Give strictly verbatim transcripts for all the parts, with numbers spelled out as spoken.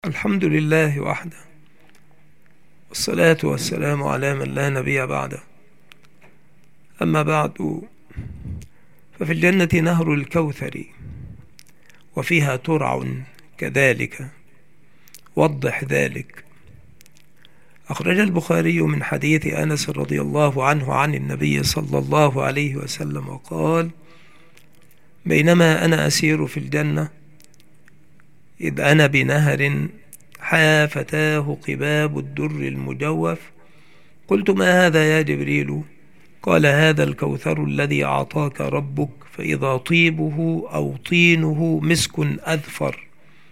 الحمد لله وحده، والصلاة والسلام على من لا نبي بعده. أما بعد، ففي الجنة نهر الكوثر وفيها ترع كذلك، وضح ذلك. أخرج البخاري من حديث أنس رضي الله عنه عن النبي صلى الله عليه وسلم قال: بينما أنا أسير في الجنة إذ أنا بنهر حافتاه قباب الدر المجوف، قلت: ما هذا يا جبريل؟ قال: هذا الكوثر الذي أعطاك ربك، فإذا طيبه أو طينه مسك أذفر.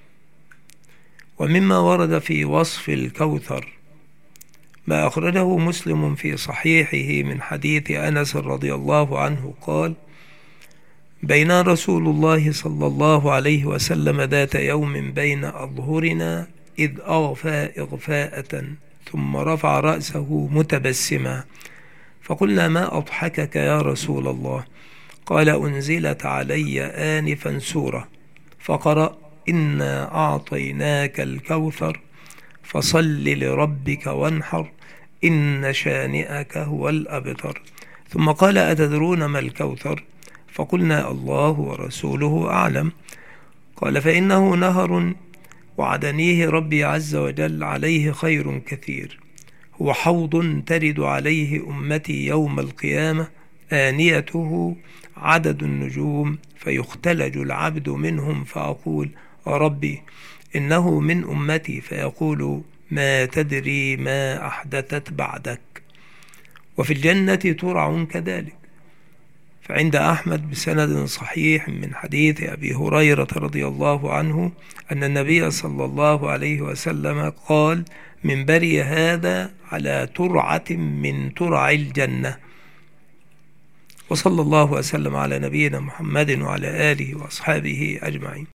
ومما ورد في وصف الكوثر ما أخرجه مسلم في صحيحه من حديث أنس رضي الله عنه قال: بين رسول الله صلى الله عليه وسلم ذات يوم بين أظهرنا إذ أغفى إغفاءة، ثم رفع رأسه متبسما، فقلنا: ما أضحكك يا رسول الله؟ قال: أنزلت علي آنفا سورة فقرأ: إنا أعطيناك الكوثر فصل لربك وانحر إن شانئك هو الأبتر. ثم قال: أتدرون ما الكوثر؟ فقلنا: الله ورسوله أعلم. قال: فإنه نهر وعدنيه ربي عز وجل عليه خير كثير، هو حوض ترد عليه أمتي يوم القيامة، آنيته عدد النجوم، فيختلج العبد منهم فأقول: ربي إنه من أمتي، فيقول: ما تدري ما أحدثت بعدك. وفي الجنة ترع كذلك. فعند أحمد بسند صحيح من حديث أبي هريرة رضي الله عنه أن النبي صلى الله عليه وسلم قال: منبري هذا على ترعة من ترع الجنة. وصلى الله وسلم على نبينا محمد وعلى آله وأصحابه أجمعين.